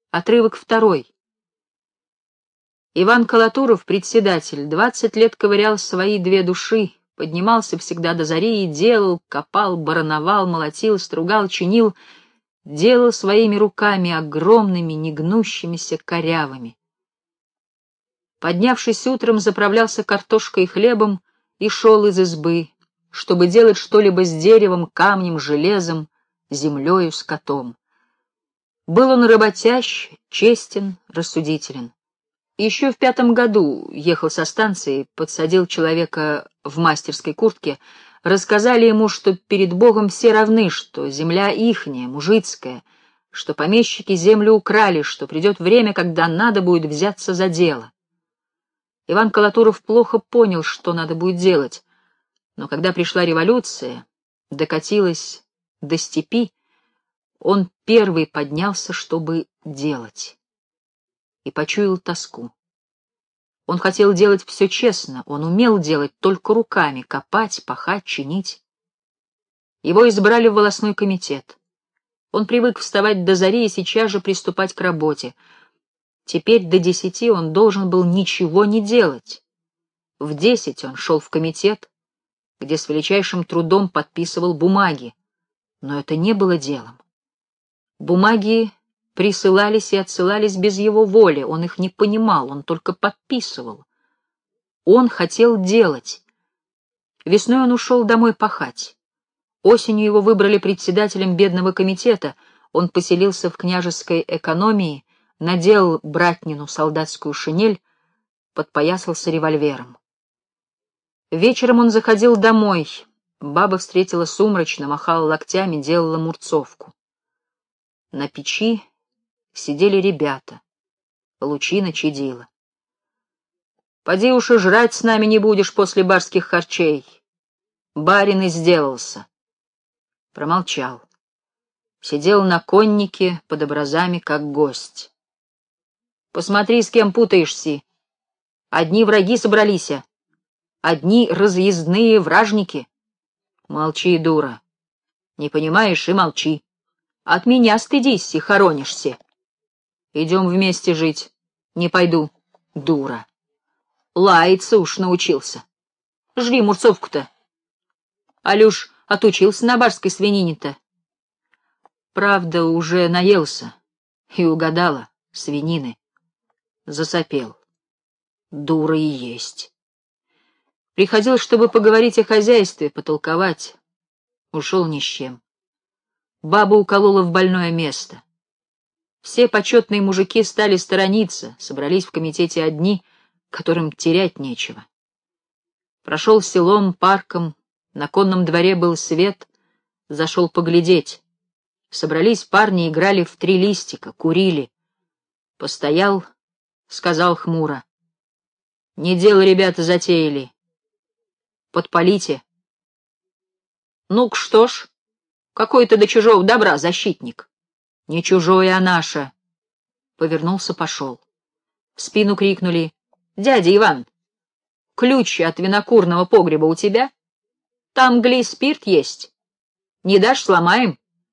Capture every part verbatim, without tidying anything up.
Отрывок второй. Иван Колотуров, председатель, двадцать лет ковырял свои две души, поднимался всегда до зари и делал, копал, барановал, молотил, стругал, чинил, делал своими руками огромными, негнущимися корявами. Поднявшись утром, заправлялся картошкой и хлебом и шел из избы, чтобы делать что-либо с деревом, камнем, железом, землею, скотом. Был он работящ, честен, рассудителен. Еще в пятом году ехал со станции, подсадил человека в мастерской куртке, рассказали ему, что перед Богом все равны, что земля ихняя, мужицкая, что помещики землю украли, что придет время, когда надо будет взяться за дело. Иван Колотуров плохо понял, что надо будет делать, но когда пришла революция, докатилась до степи, он первый поднялся, чтобы делать, и почуял тоску. Он хотел делать все честно, он умел делать только руками, копать, пахать, чинить. Его избрали в волостной комитет. Он привык вставать до зари и сейчас же приступать к работе. Теперь до десяти он должен был ничего не делать. В десять он шел в комитет, где с величайшим трудом подписывал бумаги, но это не было делом. Бумаги присылались и отсылались без его воли, он их не понимал, он только подписывал. Он хотел делать. Весной он ушел домой пахать. Осенью его выбрали председателем бедного комитета, он поселился в княжеской экономии, надел братнину солдатскую шинель, подпоясался револьвером. Вечером он заходил домой, баба встретила сумрачно, махала локтями, делала мурцовку. На печи сидели ребята, лучина чадила. «Поди уж и жрать с нами не будешь после барских харчей. Барин и сделался». Промолчал. Сидел на коннике под образами, как гость. «Посмотри, с кем путаешься. Одни враги собрались, одни разъездные вражники». «Молчи, дура. Не понимаешь и молчи. От меня стыдись и хоронишься. Идем вместе жить. Не пойду, дура. Лаяться уж научился. Жри мурцовку-то. Алюш отучился на барской свинине-то. Правда, уже наелся и угадала свинины. Засопел. Дура и есть. Приходил, чтобы поговорить о хозяйстве, потолковать. Ушел ни с чем. Баба уколола в больное место. Все почетные мужики стали сторониться, собрались в комитете одни, которым терять нечего. Прошел селом, парком, на конном дворе был свет, зашел поглядеть. Собрались парни, играли в три листика, курили. Постоял, сказал хмуро: «Не дело ребята затеяли. Подпалите». «Ну-ка что ж, какой ты до чужого добра защитник». «Не чужое, а наше». Повернулся, пошел. В спину крикнули: «Дядя Иван, ключ от винокурного погреба у тебя? Там, гли, спирт есть. Не дашь — сломаем».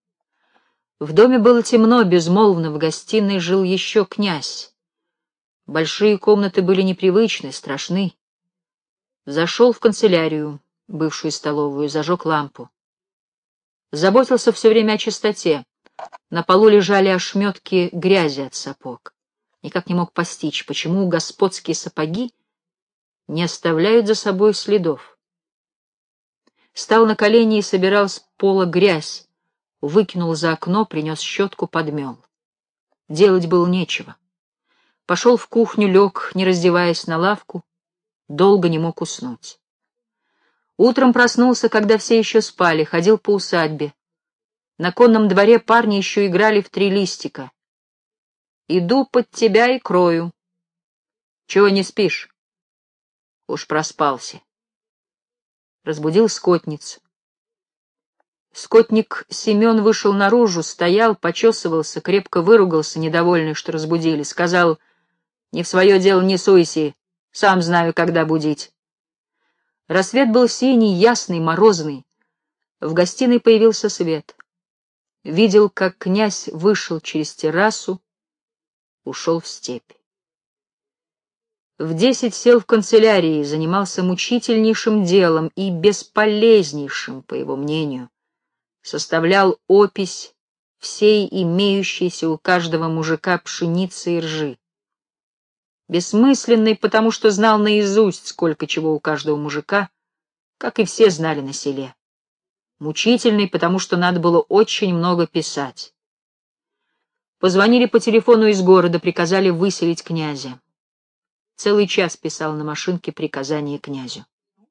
В доме было темно, безмолвно, в гостиной жил еще князь. Большие комнаты были непривычны, страшны. Зашел в канцелярию, бывшую столовую, зажег лампу. Заботился все время о чистоте. На полу лежали ошметки грязи от сапог. Никак не мог постичь, почему господские сапоги не оставляют за собой следов. Стал на колени и собирал с пола грязь, выкинул за окно, принес щетку, подмел. Делать было нечего. Пошел в кухню, лег, не раздеваясь, на лавку, долго не мог уснуть. Утром проснулся, когда все еще спали, ходил по усадьбе. На конном дворе парни еще играли в три листика. «Иду под тебя и крою». «Чего не спишь?» Уж проспался. Разбудил скотницу. Скотник Семен вышел наружу, стоял, почесывался, крепко выругался, недовольный, что разбудили. Сказал: «Не в свое дело не суйся, сам знаю, когда будить». Рассвет был синий, ясный, морозный. В гостиной появился свет. Видел, как князь вышел через террасу, ушел в степь. В десять сел в канцелярии, занимался мучительнейшим делом и бесполезнейшим, по его мнению. Составлял опись всей имеющейся у каждого мужика пшеницы и ржи. Бессмысленный, потому что знал наизусть, сколько чего у каждого мужика, как и все знали на селе. Мучительный, потому что надо было очень много писать. Позвонили по телефону из города, приказали выселить князя. Целый час писал на машинке приказание князю.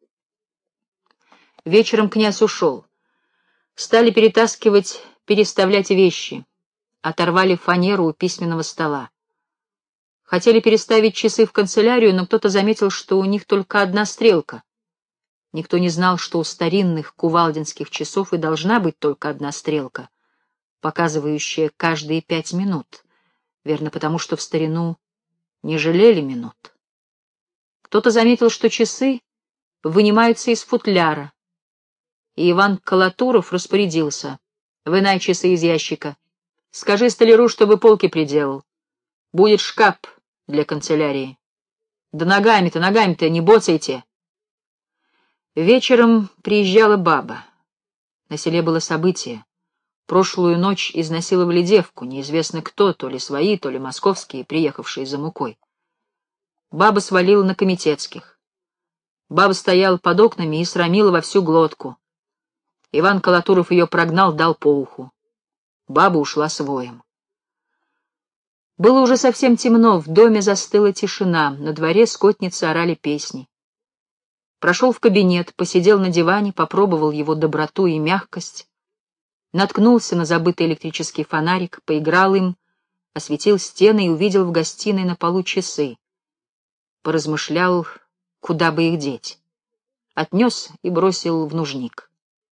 Вечером князь ушел. Стали перетаскивать, переставлять вещи. Оторвали фанеру у письменного стола. Хотели переставить часы в канцелярию, но кто-то заметил, что у них только одна стрелка. Никто не знал, что у старинных кувалдинских часов и должна быть только одна стрелка, показывающая каждые пять минут. Верно, потому что в старину не жалели минут. Кто-то заметил, что часы вынимаются из футляра, и Иван Колотуров распорядился: «Вынай часы из ящика. Скажи столяру, чтобы полки приделал. Будет шкаф для канцелярии. Да ногами-то, ногами-то не боцайте». Вечером приезжала баба. На селе было событие. Прошлую ночь изнасиловали девку, неизвестно кто, то ли свои, то ли московские, приехавшие за мукой. Баба свалила на комитетских. Баба стояла под окнами и срамила во всю глотку. Иван Колотуров ее прогнал, дал по уху. Баба ушла с воем. Было уже совсем темно, в доме застыла тишина, на дворе скотницы орали песни. Прошел в кабинет, посидел на диване, попробовал его доброту и мягкость, наткнулся на забытый электрический фонарик, поиграл им, осветил стены и увидел в гостиной на полу часы. Поразмышлял, куда бы их деть. Отнес и бросил в нужник.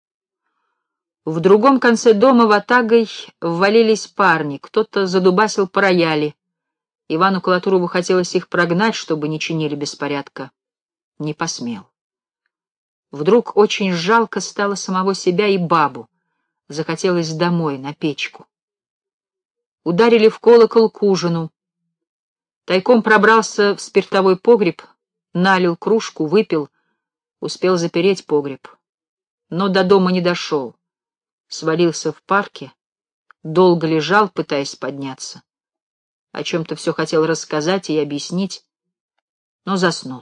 В другом конце дома ватагой ввалились парни, кто-то задубасил по рояли. Ивану Колотурову хотелось их прогнать, чтобы не чинили беспорядка. Не посмел. Вдруг очень жалко стало самого себя и бабу. Захотелось домой, на печку. Ударили в колокол к ужину. Тайком пробрался в спиртовой погреб, налил кружку, выпил, успел запереть погреб. Но до дома не дошел. Свалился в парке, долго лежал, пытаясь подняться. О чем-то все хотел рассказать и объяснить, но заснул.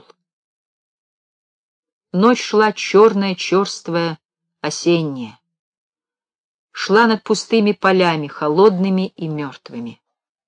Ночь шла черная, черствая, осенняя. Шла над пустыми полями, холодными и мертвыми.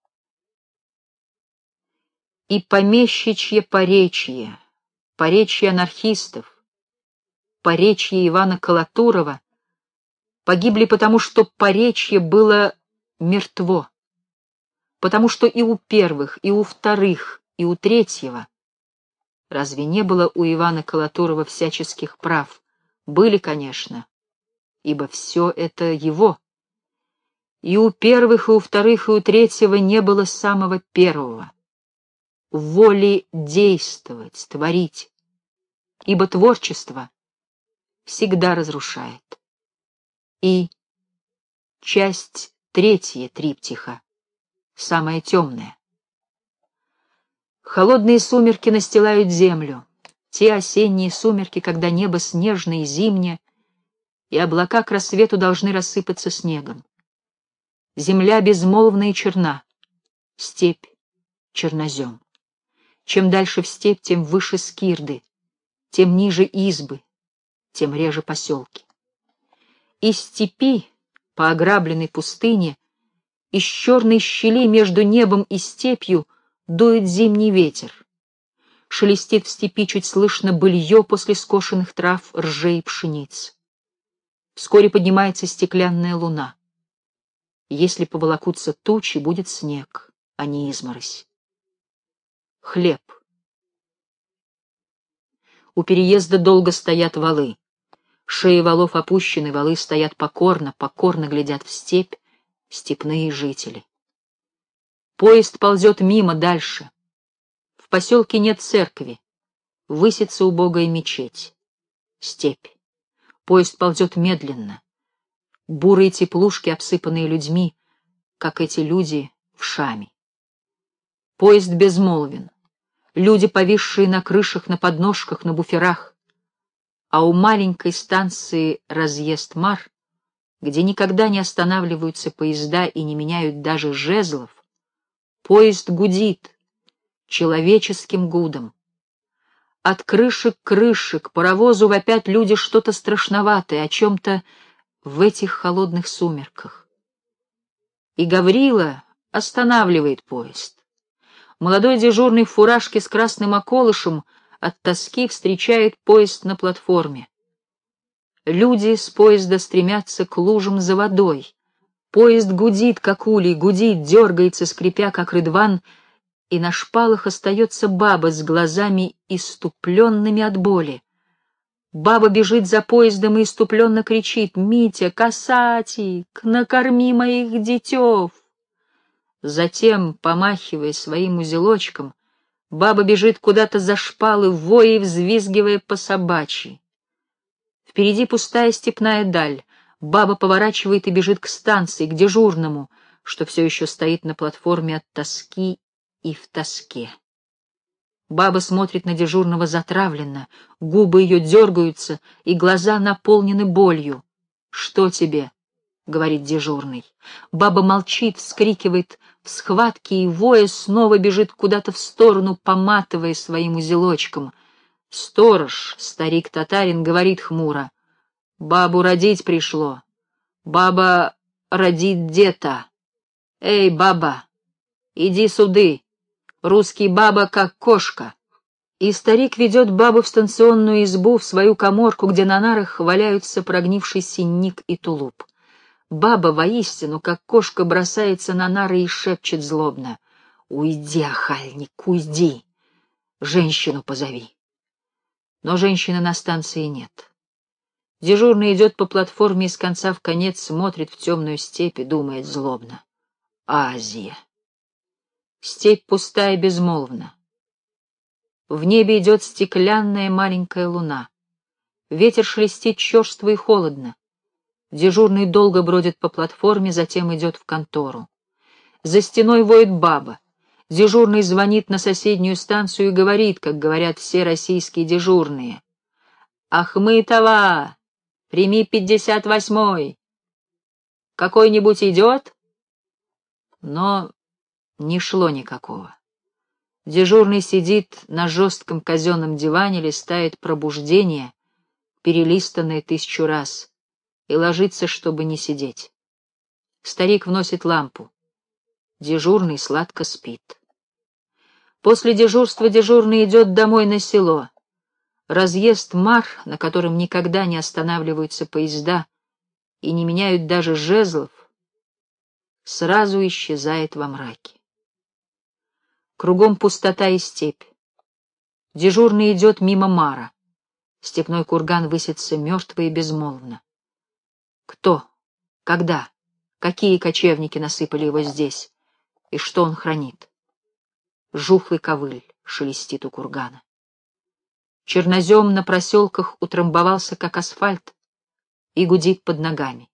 И помещичье поречье, поречье анархистов, поречье Ивана Колотурова погибли потому, что поречье было мертво, потому что и у первых, и у вторых, и у третьего разве не было у Ивана Колотурова всяческих прав? Были, конечно, ибо все это его. И у первых, и у вторых, и у третьего не было самого первого — воли действовать, творить, ибо творчество всегда разрушает. И часть третья триптиха, самая темная. Холодные сумерки настилают землю, те осенние сумерки, когда небо снежное и зимнее, и облака к рассвету должны рассыпаться снегом. Земля безмолвна и черна, степь чернозем. Чем дальше в степь, тем выше скирды, тем ниже избы, тем реже поселки. Из степи, по ограбленной пустыне, из черной щели между небом и степью дует зимний ветер. Шелестит в степи чуть слышно былье после скошенных трав, ржей и пшениц. Вскоре поднимается стеклянная луна. Если поволокутся тучи, будет снег, а не изморозь. Хлеб. У переезда долго стоят валы. Шеи валов опущены, валы стоят покорно, покорно глядят в степь степные жители. Поезд ползет мимо, дальше. В поселке нет церкви, высится убогая мечеть. Степь. Поезд ползет медленно. Бурые теплушки, обсыпанные людьми, как эти люди в Шаме. Поезд безмолвен. Люди, повисшие на крышах, на подножках, на буферах. А у маленькой станции Разъезд-Мар, где никогда не останавливаются поезда и не меняют даже жезлов, поезд гудит человеческим гудом. От крыши к крыше, к паровозу вопят люди что-то страшноватое, о чем-то в этих холодных сумерках. И Гаврила останавливает поезд. Молодой дежурный в фуражке с красным околышем от тоски встречает поезд на платформе. Люди с поезда стремятся к лужам за водой. Поезд гудит, как улей, гудит, дергается, скрипя, как рыдван, и на шпалах остается баба с глазами иступленными от боли. Баба бежит за поездом и иступленно кричит: «Митя, касатик, накорми моих детев!» Затем, помахивая своим узелочком, баба бежит куда-то за шпалы, воя и взвизгивая по собачьи. Впереди пустая степная даль. Баба поворачивает и бежит к станции, к дежурному, что все еще стоит на платформе от тоски и в тоске. Баба смотрит на дежурного затравленно, губы ее дергаются, и глаза наполнены болью. «Что тебе?» — говорит дежурный. Баба молчит, вскрикивает в схватке и, воя, снова бежит куда-то в сторону, поматывая своим узелочком. Сторож, старик-татарин, говорит хмуро: «Бабу родить пришло. Баба родит где-то. Эй, баба, иди суды. Русский баба как кошка». И старик ведет бабу в станционную избу, в свою каморку, где на нарах валяются прогнивший синник и тулуп. Баба воистину, как кошка, бросается на нары и шепчет злобно: «Уйди, охальник, уйди! Женщину позови!» Но женщины на станции нет. Дежурный идет по платформе из конца в конец, смотрит в темную степь и думает злобно: «Азия!» Степь пустая и безмолвна. В небе идет стеклянная маленькая луна. Ветер шелестит черство и холодно. Дежурный долго бродит по платформе, затем идет в контору. За стеной воет баба. Дежурный звонит на соседнюю станцию и говорит, как говорят все российские дежурные: «Ахмытова, прими пятьдесят восьмой. Какой-нибудь идет?» Но не шло никакого. Дежурный сидит на жестком казенном диване, листает «Пробуждение», перелистанное тысячу раз, и ложится, чтобы не сидеть. Старик вносит лампу. Дежурный сладко спит. После дежурства дежурный идет домой на село. Разъезд-Мар, на котором никогда не останавливаются поезда и не меняют даже жезлов, сразу исчезает во мраке. Кругом пустота и степь. Дежурный идет мимо Мара. Степной курган высится мертво и безмолвно. Кто, когда, какие кочевники насыпали его здесь, и что он хранит? Жухлый ковыль шелестит у кургана. Чернозем на проселках утрамбовался, как асфальт, и гудит под ногами.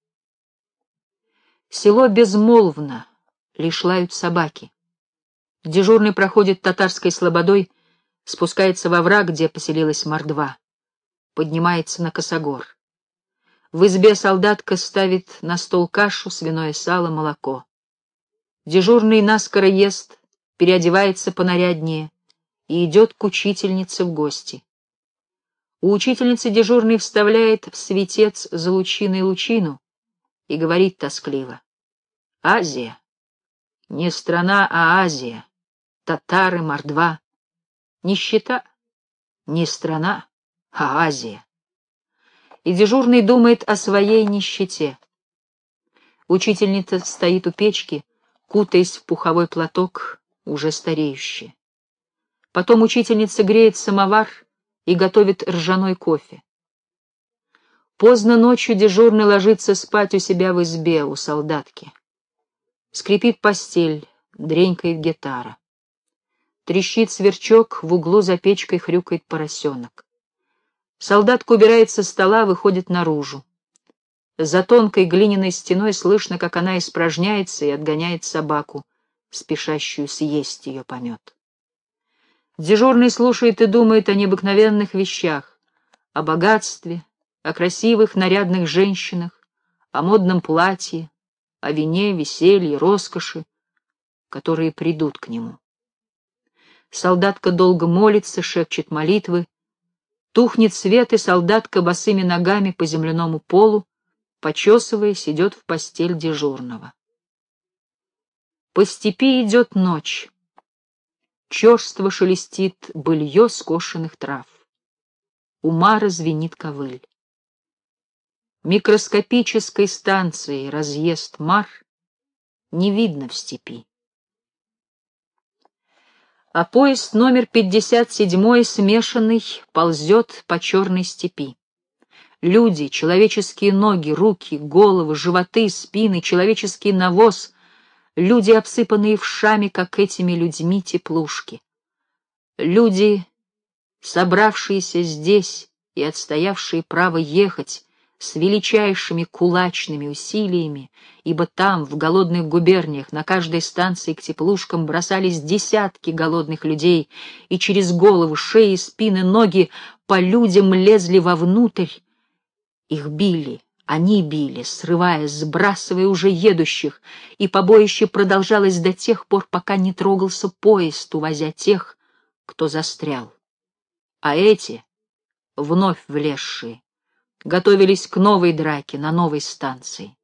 Село безмолвно, лишь лают собаки. Дежурный проходит татарской слободой, спускается во враг, где поселилась мордва, поднимается на косогор. В избе солдатка ставит на стол кашу, свиное сало, молоко. Дежурный наскоро ест, переодевается понаряднее и идет к учительнице в гости. У учительницы дежурный вставляет в светец за лучиной лучину и говорит тоскливо: «Азия, не страна, а Азия, татары, мордва, нищета, не страна, а Азия». И дежурный думает о своей нищете. Учительница стоит у печки, кутаясь в пуховой платок, уже стареющая. Потом учительница греет самовар и готовит ржаной кофе. Поздно ночью дежурный ложится спать у себя в избе, у солдатки. Скрипит постель, дренькает гитара. Трещит сверчок, в углу за печкой хрюкает поросенок. Солдатка убирает со стола, выходит наружу. За тонкой глиняной стеной слышно, как она испражняется и отгоняет собаку, спешащую съесть ее помет. Дежурный слушает и думает о необыкновенных вещах, о богатстве, о красивых нарядных женщинах, о модном платье, о вине, веселье, роскоши, которые придут к нему. Солдатка долго молится, шепчет молитвы, тухнет свет, и солдатка босыми ногами по земляному полу, почесываясь, идет в постель дежурного. По степи идет ночь. Черство шелестит былье скошенных трав. У Мара звенит ковыль. Микроскопической станции разъезд Мар не видно в степи. А поезд номер пятьдесят семь, смешанный, ползет по черной степи. Люди, человеческие ноги, руки, головы, животы, спины, человеческий навоз, люди, обсыпанные вшами, как этими людьми, теплушки. Люди, собравшиеся здесь и отстоявшие право ехать с величайшими кулачными усилиями, ибо там, в голодных губерниях, на каждой станции к теплушкам бросались десятки голодных людей, и через головы, шеи, спины, ноги по людям лезли вовнутрь. Их били, они били, срывая, сбрасывая уже едущих, и побоище продолжалось до тех пор, пока не трогался поезд, увозя тех, кто застрял. А эти, вновь влезшие, готовились к новой драке на новой станции.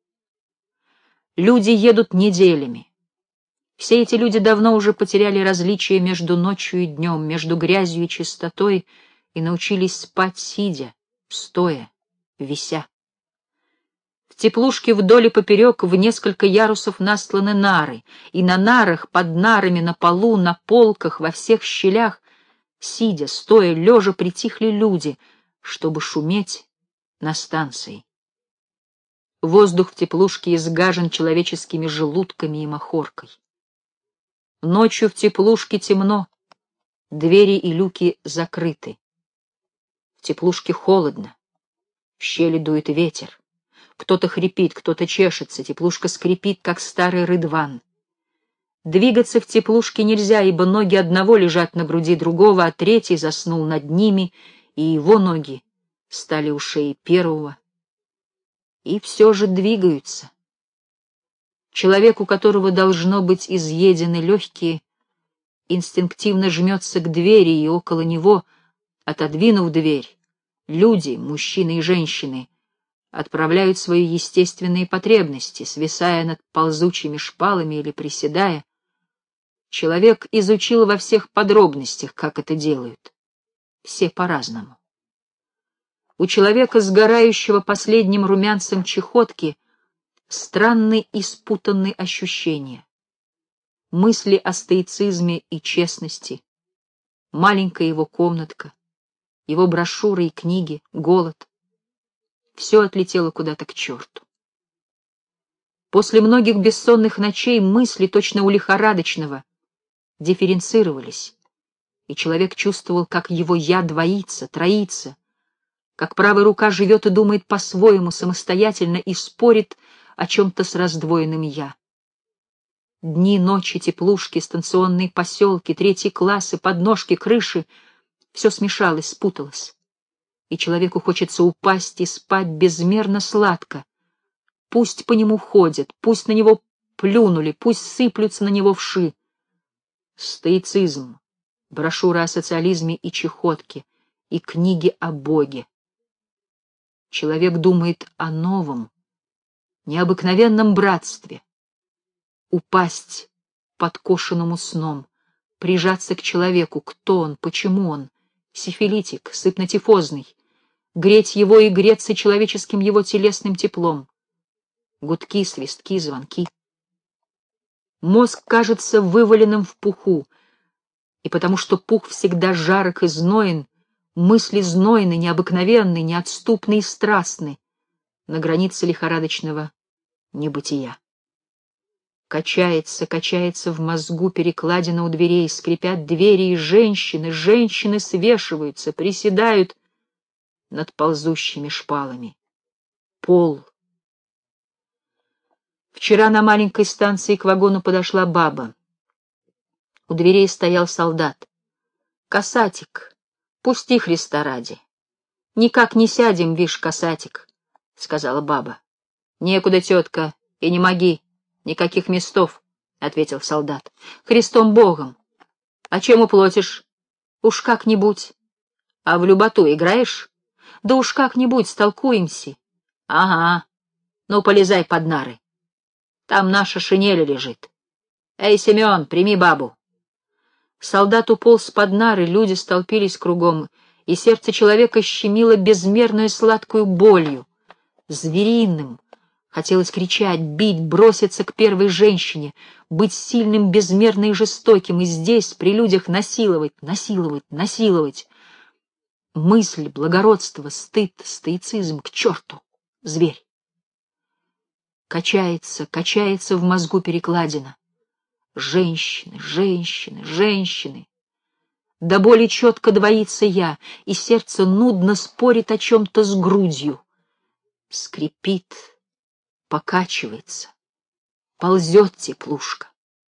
Люди едут неделями. Все эти люди давно уже потеряли различие между ночью и днем, между грязью и чистотой, и научились спать сидя, стоя, вися. В теплушке вдоль и поперек в несколько ярусов настланы нары, и на нарах, под нарами, на полу, на полках, во всех щелях, сидя, стоя, лежа, притихли люди, чтобы шуметь на станции. Воздух в теплушке изгажен человеческими желудками и махоркой. Ночью в теплушке темно, двери и люки закрыты. В теплушке холодно, в щели дует ветер. Кто-то хрипит, кто-то чешется, теплушка скрипит, как старый рыдван. Двигаться в теплушке нельзя, ибо ноги одного лежат на груди другого, а третий заснул над ними, и его ноги стали у шеи первого. И все же двигаются. Человек, у которого должно быть изъедены легкие, инстинктивно жмется к двери, и около него, отодвинув дверь, люди, мужчины и женщины, отправляют свои естественные потребности, свисая над ползучими шпалами или приседая. Человек изучил во всех подробностях, как это делают. Все по-разному. У человека, сгорающего последним румянцем чехотки, странные и спутанные ощущения. Мысли о стоицизме и честности, маленькая его комнатка, его брошюры и книги, голод. Все отлетело куда-то к черту. После многих бессонных ночей мысли, точно у лихорадочного, дифференцировались, и человек чувствовал, как его «я» двоится, троится, как правая рука живет и думает по-своему, самостоятельно, и спорит о чем-то с раздвоенным «я». Дни, ночи, теплушки, станционные поселки, третьи классы, подножки, крыши — все смешалось, спуталось. И человеку хочется упасть и спать безмерно сладко. Пусть по нему ходят, пусть на него плюнули, пусть сыплются на него вши. Стоицизм, брошюра о социализме и чехотке, и книги о Боге. Человек думает о новом, необыкновенном братстве. Упасть подкошенному сном, прижаться к человеку, кто он, почему он, сифилитик, сыпнотифозный, греть его и греться человеческим его телесным теплом. Гудки, свистки, звонки. Мозг кажется вываленным в пуху, и потому что пух всегда жарок и зноен, мысли знойны, необыкновенны, неотступны и страстны, на границе лихорадочного небытия. Качается, качается в мозгу перекладина у дверей, скрипят двери, и женщины, женщины свешиваются, приседают над ползущими шпалами. Пол. Вчера на маленькой станции к вагону подошла баба. У дверей стоял солдат. «Касатик, пусти Христа ради. Никак не сядем, вишь, касатик», — сказала баба. «Некуда, тетка, и не моги. Никаких местов», — ответил солдат. «Христом Богом. А чем уплатишь? Уж как-нибудь. А в люботу играешь? Да уж как-нибудь столкуемся. Ага. Ну, полезай под нары. Там наша шинель лежит. Эй, Семен, прими бабу». Солдат уполз под нары, люди столпились кругом, и сердце человека щемило безмерную сладкую болью. Звериным хотелось кричать, бить, броситься к первой женщине, быть сильным, безмерно и жестоким, и здесь, при людях, насиловать, насиловать, насиловать. Мысль, благородство, стыд, стоицизм, к черту, зверь. Качается, качается в мозгу перекладина. Женщины, женщины, женщины. До боли четко двоится я, и сердце нудно спорит о чем-то с грудью. Скрипит, покачивается, ползет теплушка.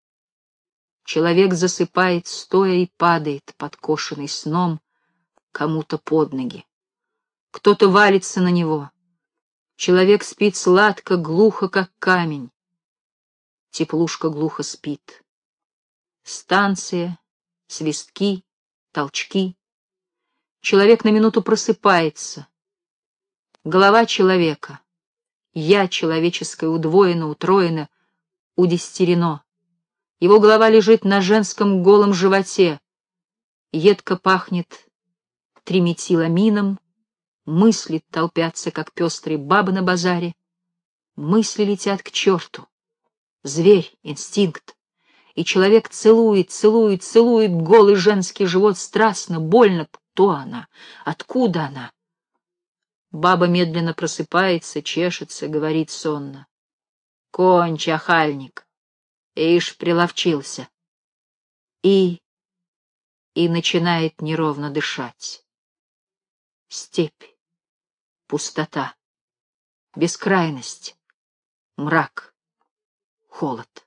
Человек засыпает, стоя, и падает, подкошенный сном, кому-то под ноги. Кто-то валится на него. Человек спит сладко, глухо, как камень. Теплушка глухо спит. Станция, свистки, толчки. Человек на минуту просыпается. Голова человека, я человеческое удвоено, утроено, удестерено. Его голова лежит на женском голом животе. Едко пахнет триметиламином, мысли толпятся, как пестрые бабы на базаре. Мысли летят к черту. Зверь, инстинкт. И человек целует, целует, целует голый женский живот страстно, больно. Кто она? Откуда она? Баба медленно просыпается, чешется, говорит сонно. «Кончи, охальник! Ишь, приловчился!» И... и начинает неровно дышать. Степь, пустота, бескрайность, мрак, холод.